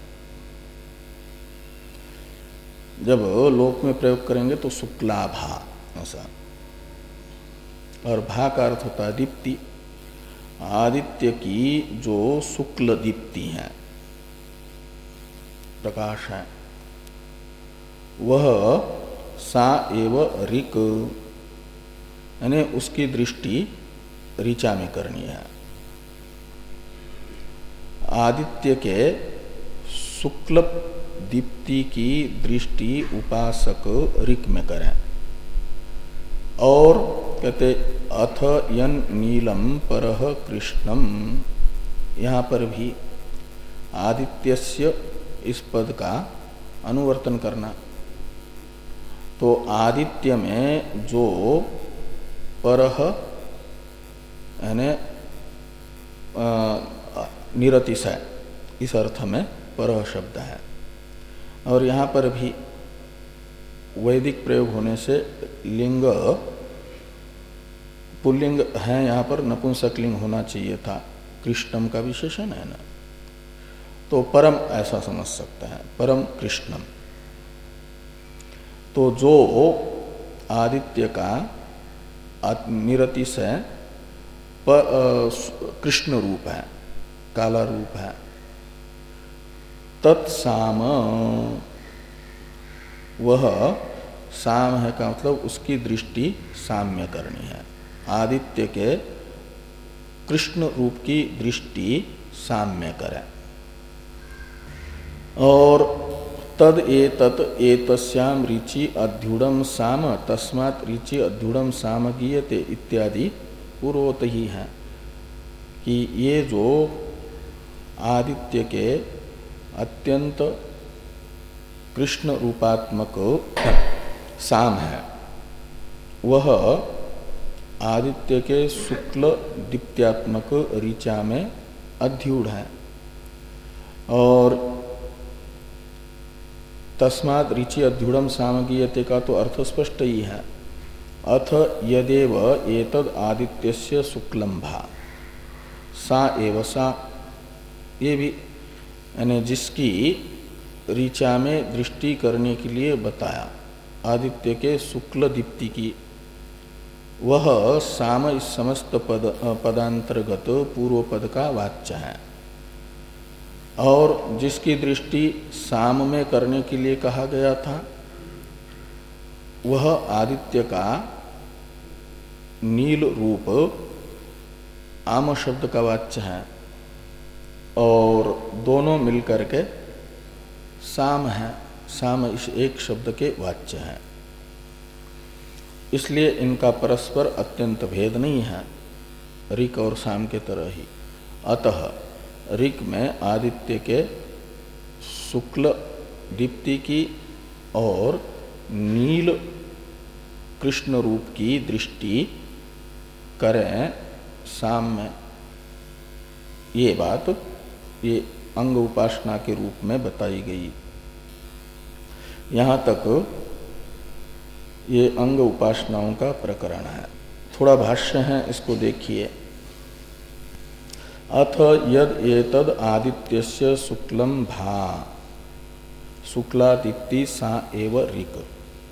जब लोक में प्रयोग करेंगे तो शुक्ला भा ऐसा, और भा का अर्थ होता है दीप्ति। आदित्य की जो शुक्ल दीप्ति है, प्रकाश है, वह सा एव ऋक यानी उसकी दृष्टि ऋचा में करनी है। आदित्य के शुक्ल दीप्ति की दृष्टि उपासक ऋक में करें। और कहते अथ यन नीलम परह कृष्णम, यहाँ पर भी आदित्यस्य इस पद का अनुवर्तन करना। तो आदित्य में जो परह यानी निरतिशय, इस अर्थ में परह शब्द है। और यहाँ पर भी वैदिक प्रयोग होने से लिंग पुल्लिंग है, यहाँ पर नपुंसकलिंग होना चाहिए था, कृष्णम का विशेषण है ना, तो परम ऐसा समझ सकता है, परम कृष्णम। तो जो आदित्य का निरतिशय कृष्ण रूप है, काला रूप है, तत्साम, वह साम है का मतलब उसकी दृष्टि साम्य करनी है। आदित्य के कृष्ण रूप की दृष्टि साम्य करें। और तद एतत् एतस्याम ऋचि अध्युडम साम तस्मात् ऋचि अध्युडम साम गीयते इत्यादि पूर्वत ही है कि ये जो आदित्य के अत्यंत कृष्ण रूपात्मक साम है, वह आदित्य के शुक्ल दीप्त्यात्मक ऋचा में अध्युड है। और तस्मात् ऋचि अध्युडम सामगीयते का तो अर्थ स्पष्ट ही है। अथ यदेव एतद आदित्यस्य शुक्लम भा सा एव सा, ये भी यानी जिसकी ऋचा में दृष्टि करने के लिए बताया आदित्य के शुक्ल दीप्ति की, वह साम इस समस्त पद पदांतर्गत पूर्व पद का वाच्य है। और जिसकी दृष्टि साम में करने के लिए कहा गया था, वह आदित्य का नील रूप आम शब्द का वाच्य है, और दोनों मिलकर के साम है, साम इस एक शब्द के वाच्य है। इसलिए इनका परस्पर अत्यंत भेद नहीं है, ऋक और साम के तरह ही। अतः ऋक में आदित्य के शुक्ल दीप्ति की और नील कृष्ण रूप की दृष्टि करें साम में, ये बात ये अंग उपासना के रूप में बताई गई। यहाँ तक ये अंग उपासनाओं का प्रकरण है। थोड़ा भाष्य है, इसको देखिए। अथ यद एतद आदित्यस्य शुक्लम भा शुक्लादित्य सा एव ऋक,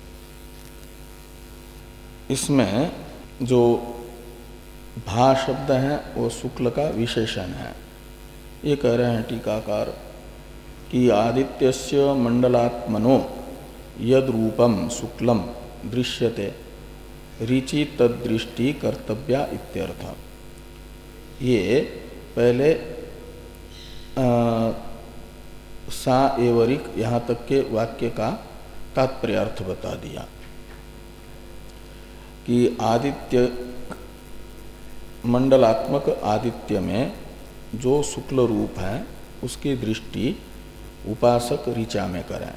इसमें जो भा शब्द है वो शुक्ल का विशेषण है। ये कह रहे हैं टीकाकार कि आदित्यस्य मंडलात्मनो यद रूपम शुक्लम दृश्यते ऋचि तदृष्टि कर्तव्या इत्यर्थ। ये पहले आ, सा एवरिक यहाँ तक के वाक्य का तात्पर्य अर्थ बता दिया कि आदित्य मंडलात्मक आदित्य में जो शुक्ल रूप है उसकी दृष्टि उपासक ऋचा में करें।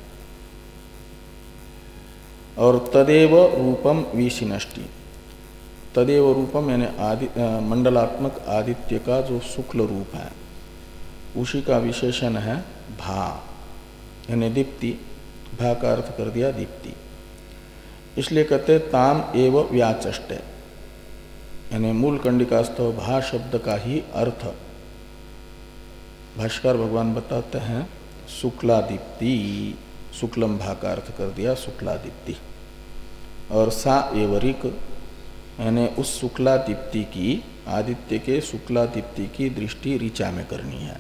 और तदेव रूपम विशिनष्टि, तदेव रूपम यानी आदि मंडलात्मक आदित्य का जो शुक्ल रूप है उसी का विशेषण है भा यानी दीप्ति। भा का अर्थ कर दिया दीप्ति। इसलिए कहते ताम एव व्याचष्टे, यानी मूल कंडिकास्तव भा शब्द का ही अर्थ भाष्कर भगवान बताते हैं शुक्ला दीप्ति, शुक्लम भा का अर्थ कर दिया शुक्ला दीप्ति। और सा एवरिक, यानी उस शुक्ला दीप्ति की, आदित्य के शुक्ला दीप्ति की दृष्टि ऋचा में करनी है।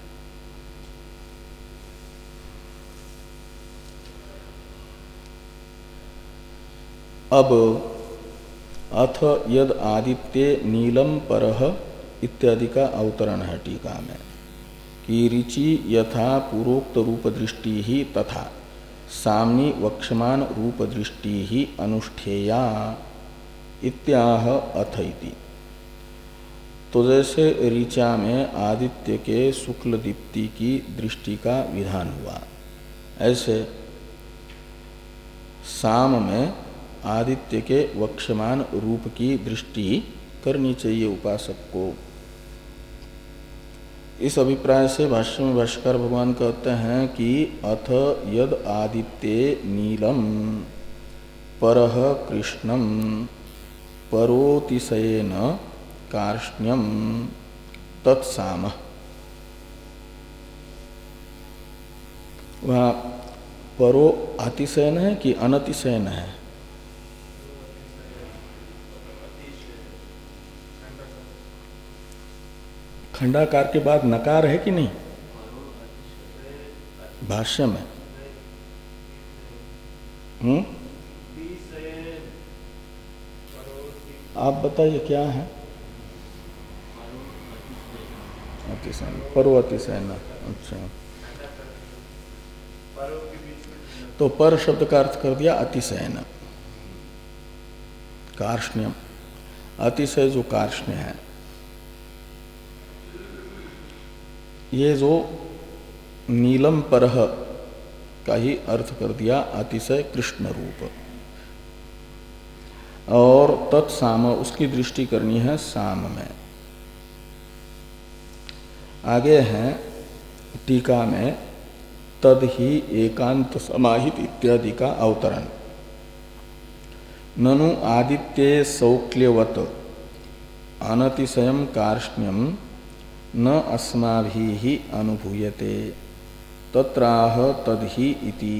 अब अथ यद आदित्य नीलम परह इत्यादि का अवतरण है टीका में कि ऋचि यथा पूर्वोक्त रूप दृष्टि ही तथा साम्नी वक्षमान रूप दृष्टि ही अनुष्ठेया इत्याह अथ इति। तो जैसे ऋचा में आदित्य के शुक्ल दीप्ति की दृष्टि का विधान हुआ, ऐसे साम में आदित्य के वक्षमान रूप की दृष्टि करनी चाहिए उपासक को। इस अभिप्राय से भाष्य में भाष्कर भगवान कहते हैं कि अथ यद आदित्ये नीलम परह कृष्णम परोतिशयेन कार्ष्ण्यम तत्साम। वहाँ परो अतिशयन है कि अनतिशयन है? खंडाकार के बाद नकार है कि नहीं भाष्य में? हम्म आप बताइए क्या है? अतिशयन, परो अतिशयन। अच्छा, तो पर शब्द का अर्थ कर दिया अतिशयन, कार्ष्ण्यम। अतिशय जो कार्ष्ण्य है, ये जो नीलम परह का ही अर्थ कर दिया अतिशय कृष्ण रूप। और तत्साम, उसकी दृष्टि करनी है साम में। आगे है टीका में तद ही एकांत समाहित इत्यादि का अवतरण। ननु आदित्ये सौक्ल्यवत अनतिशयम कार्ष्ण्यम न अस्माभिः अनुभूयते तत्राह तदहि इति।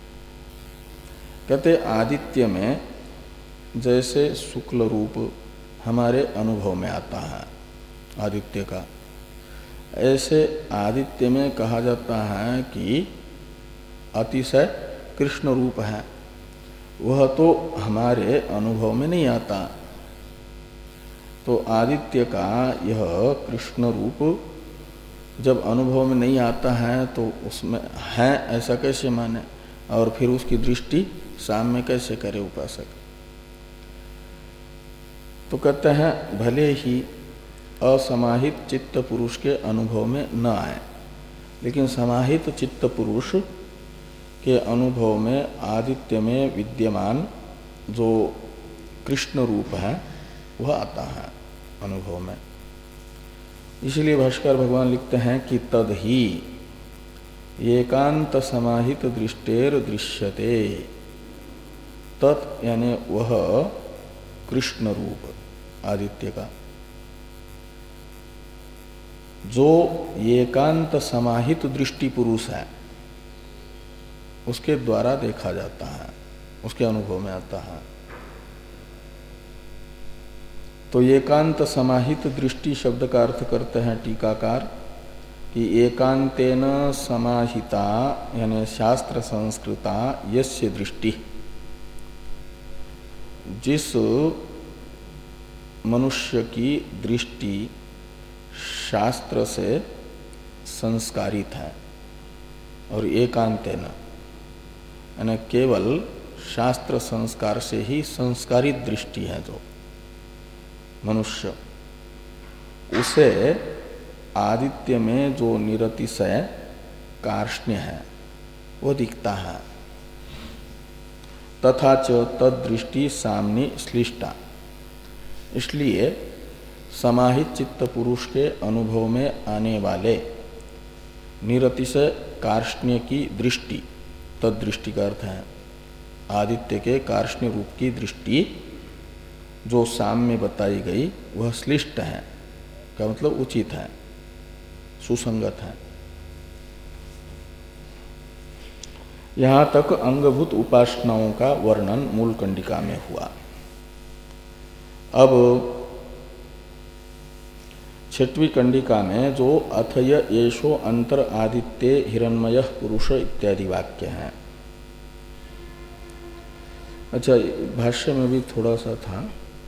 कहते आदित्य में जैसे शुक्ल रूप हमारे अनुभव में आता है आदित्य का, ऐसे आदित्य में कहा जाता है कि अतिशय कृष्ण रूप है। वह तो हमारे अनुभव में नहीं आता, तो आदित्य का यह कृष्ण रूप जब अनुभव में नहीं आता है तो उसमें है ऐसा कैसे माने, और फिर उसकी दृष्टि साम में कैसे करे उपासक? तो कहते हैं भले ही असमाहित चित्त पुरुष के अनुभव में न आए, लेकिन समाहित चित्त पुरुष के अनुभव में आदित्य में विद्यमान जो कृष्ण रूप है वह आता है अनुभव में। इसलिए भाष्कर भगवान लिखते हैं कि तद ही एकांत समाहित दृष्टेर दृश्यते। तत् यानी वह कृष्ण रूप आदित्य का जो एकांत समाहित दृष्टि पुरुष है उसके द्वारा देखा जाता है, उसके अनुभव में आता है। तो एकांत समाहित दृष्टि शब्द का अर्थ करते हैं टीकाकार कि एकांतेन समाहिता यानी शास्त्र संस्कृता यस्य दृष्टि, जिस मनुष्य की दृष्टि शास्त्र से संस्कारित है, और एकांतेन यानी केवल शास्त्र संस्कार से ही संस्कारित दृष्टि है जो मनुष्य, उसे आदित्य में जो निरतिशय कार्ष्ण्य है वो दिखता है। तथा च तदृष्टि सामने श्लिष्टा, इसलिए समाहित चित्त पुरुष के अनुभव में आने वाले निरतिशय कार्ष्ण्य की दृष्टि तद दृष्टि का अर्थ है। आदित्य के कार्ष्ण्य रूप की दृष्टि जो साम्य बताई गई वह श्लिष्ट है, का मतलब उचित है, सुसंगत है। यहां तक अंगभूत उपासनाओं का वर्णन मूल कंडिका में हुआ। अब छठवीं कंडिका में जो अथय येषो अंतर आदित्य हिरण्मय पुरुष इत्यादि वाक्य हैं। अच्छा, भाष्य में भी थोड़ा सा था,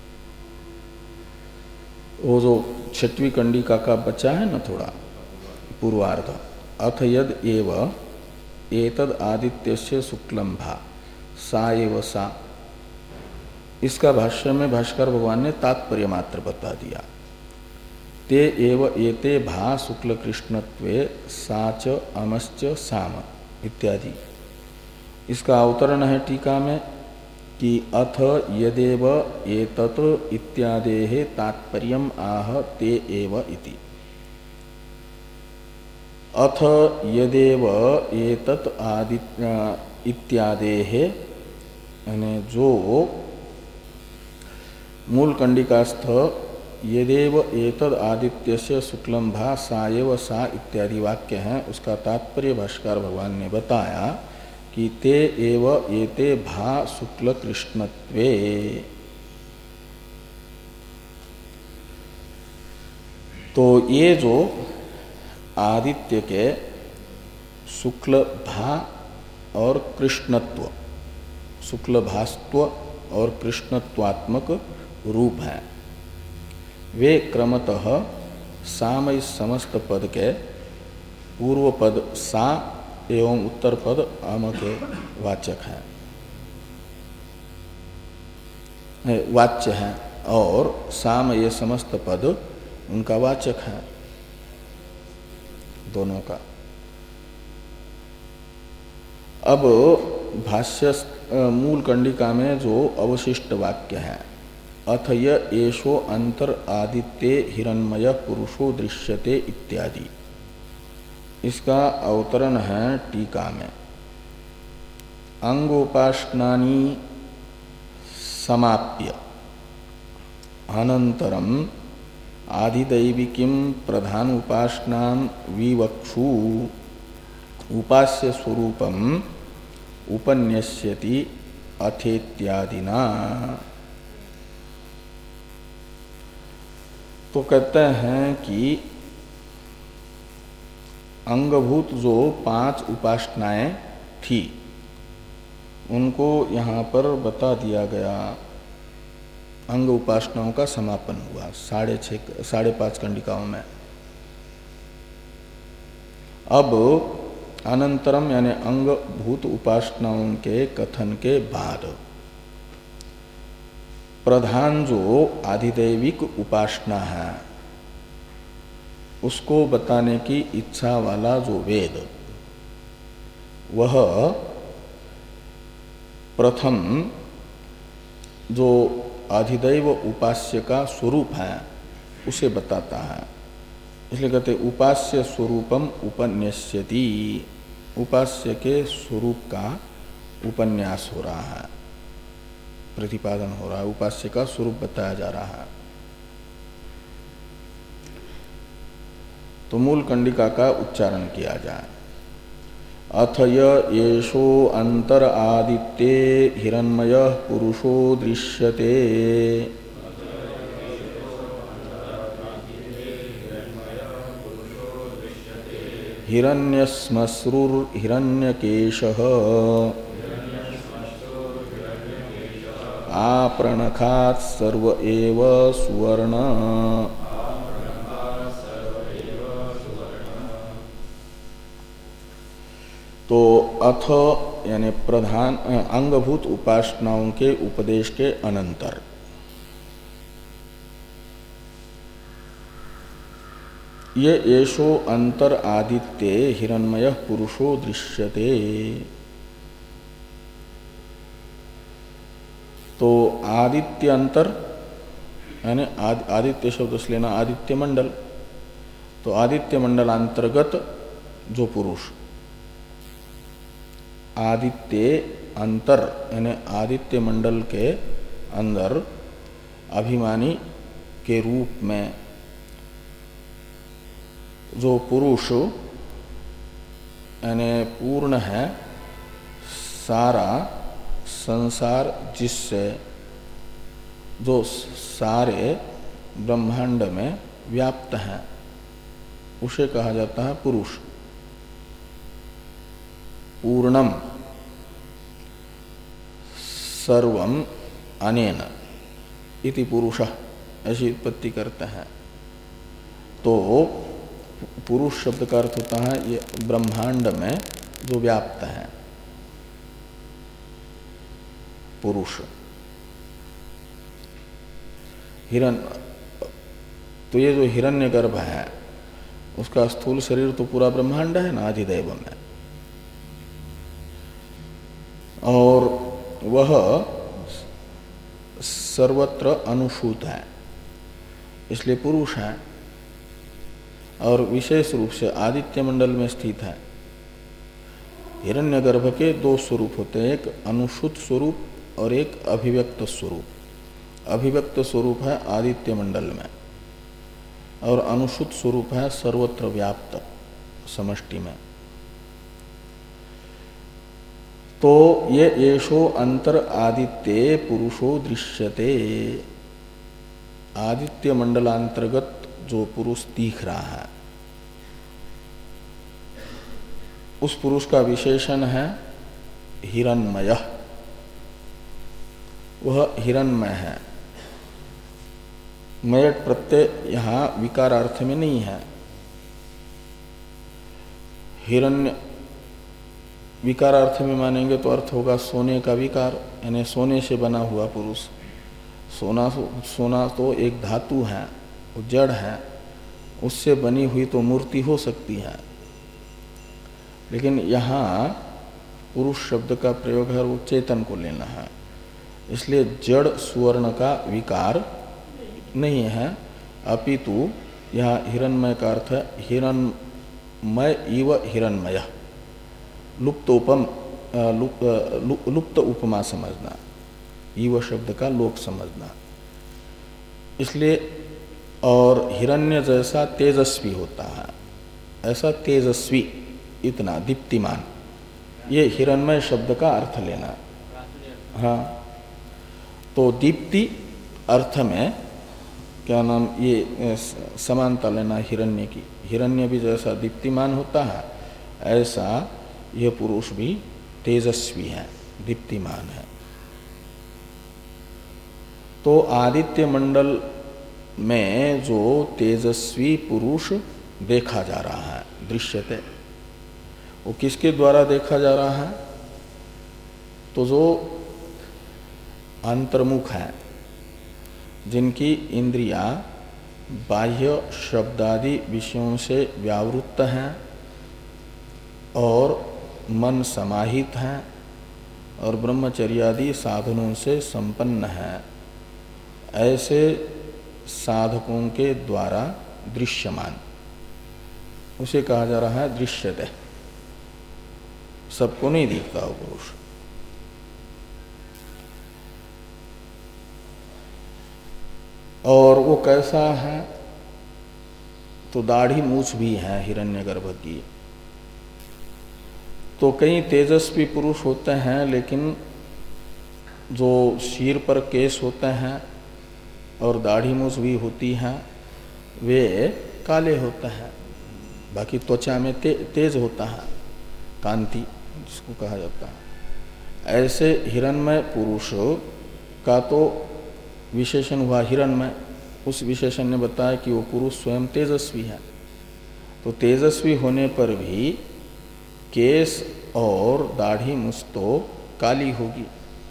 वो जो छठवीं कंडिका का बच्चा है ना थोड़ा पूर्वार्ध, अथ यद एव एतद आदित्यस्य शुक्लंभा सा एव सा, इसका भाष्य में भाष्कर भगवान ने तात्पर्य मात्र बता दिया। ते एव एते भा शुक्ल कृष्णत्वे साच अमश्च साम इत्यादि। इसका अवतरण है टीका में कि अथ यदेव एतत् इत्यादेः तात्पर्यम् आह ते एव इति। अथ यदेव एतत् आदित्य इत्यादेः, यानी जो मूल कंडिकास्थ यदेव एतद आदित्यस्य शुक्लंभा सायव सा इत्यादि वाक्य हैं, उसका तात्पर्य भाष्कर भगवान ने बताया कि ते एव एते भा शुक्ल कृष्णत्वे। तो ये जो आदित्य के शुक्ल भा और कृष्णत्व, शुक्ल भास्त्व और कृष्णत्वात्मक रूप हैं, वे क्रमतः साम इस समस्त पद के पूर्व पद सा एवं उत्तर पद अम के वाचक हैं, वाच्य हैं, और साम ये समस्त पद उनका वाचक है, दोनों का। अब भाष्य मूल कंडिका में जो अवशिष्ट वाक्य है, अथ य एषो अंतर आदित्ये हिरण्मय पुरुषो दृश्यते इत्यादि, इसका अवतरण है टीका में। अंगोपासनानि समाप्य अनंतरम आधिदैविकीं प्रधान उपासनां विवक्षु उपास्य स्वरूपम उपन्यस्यति अथेत्यादिना। तो कहते हैं कि अंगभूत जो पांच उपासनाएं थी उनको यहाँ पर बता दिया गया। अंग उपासनाओं का समापन हुआ साढ़े छः साढ़े पांच कंडिकाओं में। अब अनंतरम यानी अंगभूत उपासनाओं के कथन के बाद प्रधान जो आधिदैविक उपासना है उसको बताने की इच्छा वाला जो वेद, वह प्रथम जो अधिदैव उपास्य का स्वरूप है उसे बताता है। इसलिए कहते उपास्य स्वरूपम उपन्यस्यति, उपास्य के स्वरूप का उपन्यास हो रहा है, प्रतिपादन हो रहा है, उपास्य का स्वरूप बताया जा रहा है। तो मूल कंडिका का उच्चारण किया जाए। अथ य येषो अंतर आदित्ये हिरण्मयः पुरुषो दृश्यते हिरण्यश्मश्रुर्हिरण्यकेशः आपरणखात् सर्व एव सुवर्ण। तो अथ यानी प्रधान अंगभूत उपासनाओं के उपदेश के अनंतर ये येषो अंतर आदित्ये हिरण्मयः पुरुषो दृश्यते। तो आदित्य अंतर यानी आदि, आदित्य शब्द से लेना आदित्य मंडल, तो आदित्य मंडलांतर्गत जो पुरुष आदित्य अंतर यानी आदित्य मंडल के अंदर अभिमानी के रूप में जो पुरुष यानी पूर्ण है, सारा संसार जिससे जो सारे ब्रह्मांड में व्याप्त है, उसे कहा जाता है पुरुष। पूर्णम सर्वम अनेन इति पुरुषः, ऐसी उत्पत्ति करते हैं। तो पुरुष शब्द का अर्थ होता है ये ब्रह्मांड में जो व्याप्त है पुरुष। हिरण्य, तो ये जो हिरण्यगर्भ है उसका स्थूल शरीर तो पूरा ब्रह्मांड है ना आदिदेव में, और वह सर्वत्र अनुसूत है, इसलिए पुरुष है। और विशेष रूप से आदित्य मंडल में स्थित है। हिरण्यगर्भ के दो स्वरूप होते हैं, एक अनुसूत स्वरूप और एक अभिव्यक्त स्वरूप। अभिव्यक्त स्वरूप है आदित्य मंडल में और अनुसूत स्वरूप है सर्वत्र व्याप्त समष्टि में। तो ये येषो अंतर आदित्ये पुरुषो दृश्यते, आदित्य मंडलांतर्गत जो पुरुष दिख रहा है उस पुरुष का विशेषण है हिरण्मय। वह हिरण्मय है। मय प्रत्यय यहाँ विकारार्थ में नहीं है। हिरण्य विकारार्थ में मानेंगे तो अर्थ होगा सोने का विकार, यानी सोने से बना हुआ पुरुष। सोना सोना तो एक धातु है, जड़ है, उससे बनी हुई तो मूर्ति हो सकती है, लेकिन यहाँ पुरुष शब्द का प्रयोग है वो चेतन को लेना है, इसलिए जड़ सुवर्ण का विकार नहीं है, अपितु यहाँ हिरण्मय का अर्थ है हिरण्मय इव हिरण्मय, लुप्त उपम लुप, लुप, लुप्त उपमा समझना, इव शब्द का लोक समझना। इसलिए और हिरण्य जैसा तेजस्वी होता है, ऐसा तेजस्वी, इतना दीप्तिमान, ये हिरण्मय शब्द का अर्थ लेना। हाँ, तो दीप्ति अर्थ में क्या नाम, ये समानता लेना हिरण्य की। हिरण्य भी जैसा दीप्तिमान होता है ऐसा यह पुरुष भी तेजस्वी है, दीप्तिमान है। तो आदित्य मंडल में जो तेजस्वी पुरुष देखा जा रहा है, दृश्यते, वो किसके द्वारा देखा जा रहा है? तो जो अंतर्मुख है, जिनकी इंद्रियां बाह्य शब्दादि विषयों से व्यावृत्त हैं और मन समाहित है और ब्रह्मचर्यादि साधनों से संपन्न है, ऐसे साधकों के द्वारा दृश्यमान, उसे कहा जा रहा है दृश्यते। सबको नहीं दिखता वो पुरुष। और वो कैसा है? तो दाढ़ी मूछ भी है हिरण्यगर्भ की। तो कई तेजस्वी पुरुष होते हैं, लेकिन जो सिर पर केस होते हैं और दाढ़ी मूछ भी होती है वे काले होते हैं। बाकी त्वचा में ते, तेज होता है, कांति जिसको कहा जाता है। ऐसे हिरण्मय पुरुष का तो विशेषण हुआ हिरण्मय। उस विशेषण ने बताया कि वो पुरुष स्वयं तेजस्वी है। तो तेजस्वी होने पर भी केस और दाढ़ी मूछ तो काली होगी।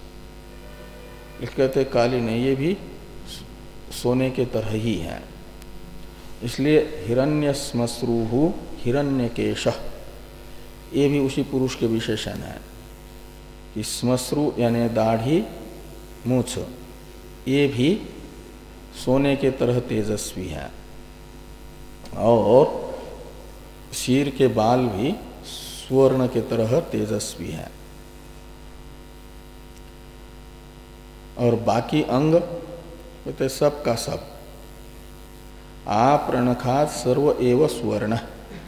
इसलिए कहते काली नहीं, ये भी सोने के तरह ही है। इसलिए हिरण्य श्मश्रुहु हिरण्यकेशः, ये भी उसी पुरुष के विशेषण है कि श्मश्रु यानी दाढ़ी मूछ, ये भी सोने के तरह तेजस्वी है और सिर के बाल भी स्वर्ण के तरह तेजस्वी है। और बाकी अंग कहते सब का सब। आपरणखात सर्व एव स्वर्ण।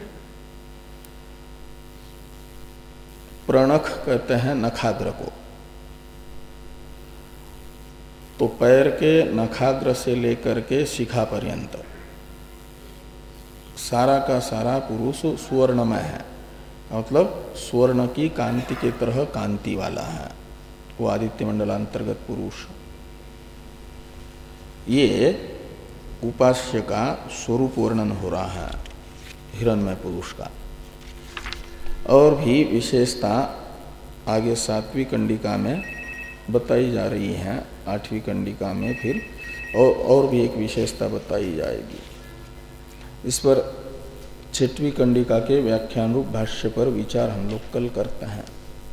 प्रणख कहते हैं नखाग्र को। तो पैर के नखाग्र से लेकर के शिखा पर्यंत सारा का सारा पुरुष स्वर्णमय है, मतलब स्वर्ण की कांति के तरह कांति वाला है वो आदित्य मंडलांतर्गत पुरुष। ये उपास्य का स्वरूप वर्णन हो रहा है हिरण्मय पुरुष का। और भी विशेषता आगे सातवीं कंडिका में बताई जा रही है। आठवीं कंडिका में फिर और, और भी एक विशेषता बताई जाएगी। इस पर छठवीं कंडिका के व्याख्यान रूप भाष्य पर विचार हम लोग कल करते हैं।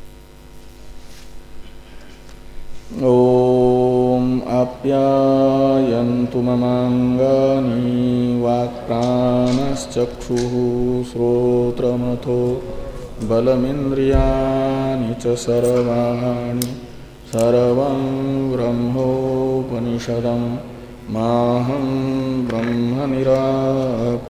ओम आप्यायन्तु ममांगानि वाक्प्राणश्चक्षुः श्रोत्रमथो बलमिन्द्रियाणि च सर्वाणि सर्वं ब्रह्मोपनिषदं माहं ब्रह्म निरा